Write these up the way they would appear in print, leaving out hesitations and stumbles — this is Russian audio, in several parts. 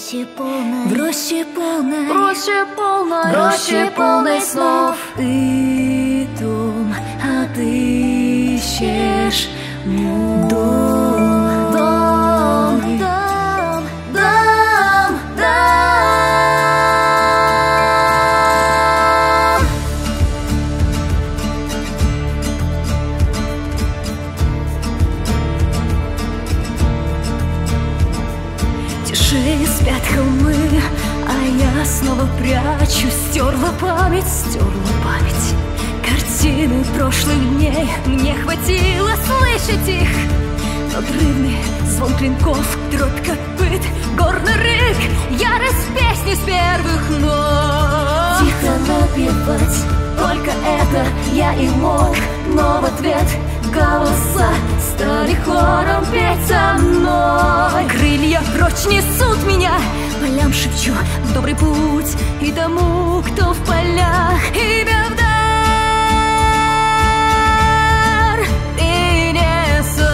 роще полной снов. Ты дом отыщешь мой. Тише спят холмы, а я снова прячусь. Стерла память картины прошлых дней. Мне хватило слышать их. Надрывный звон клинков, дробь копыт, горный рык, ярость песни с первых нот. Тихо напевать, только это я и мог. Но в ответ голоса стали хором петь со мной. Крылья прочь несут меня, полям шепчу в добрый путь. И тому, кто в полях, имя в дар принесу.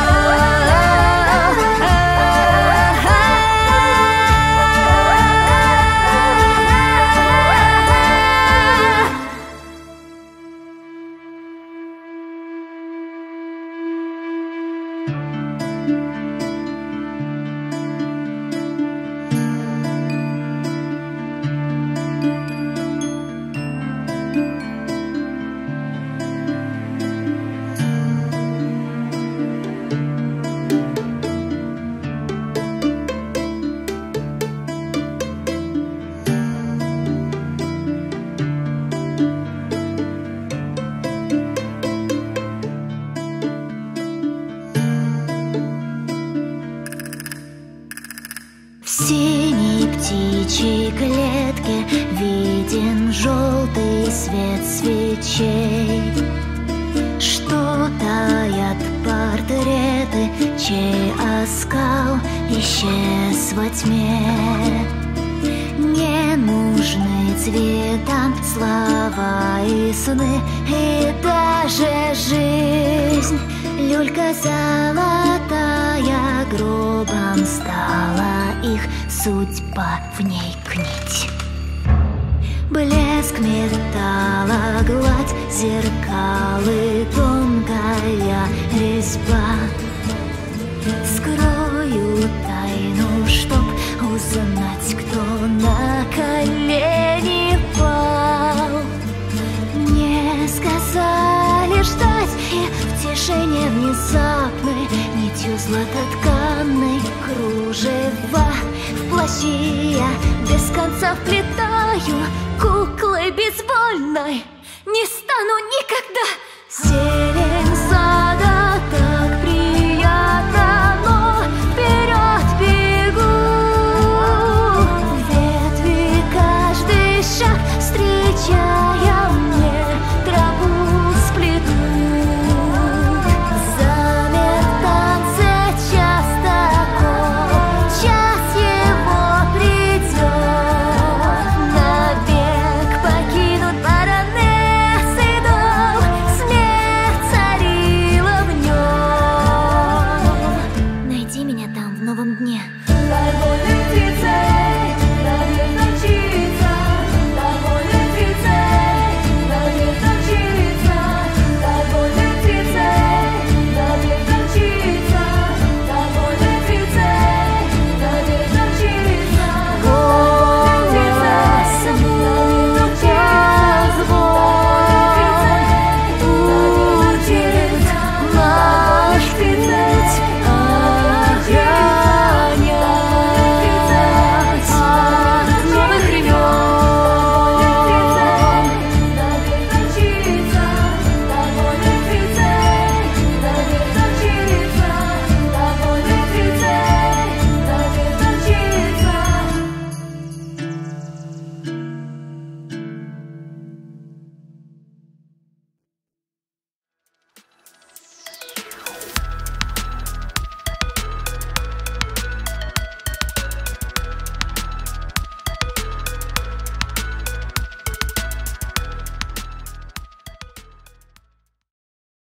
В синей птичьей клетке виден желтый свет свечей, что таят портреты, чей оскал исчез во тьме. Не нужны цветам слова и сны, и даже жизнь. Люлька золотая гробом стала, их судьба в ней гнить. Блеск металла, гладь зеркал и тонкая резьба. Скрою тайну, чтоб узнать, кто на колени пал. Мне сказали ждать, и в тишине внезапной нитью златотканной кружева в плащи я без конца вплетаю. Куклой безвольной не стану никогда.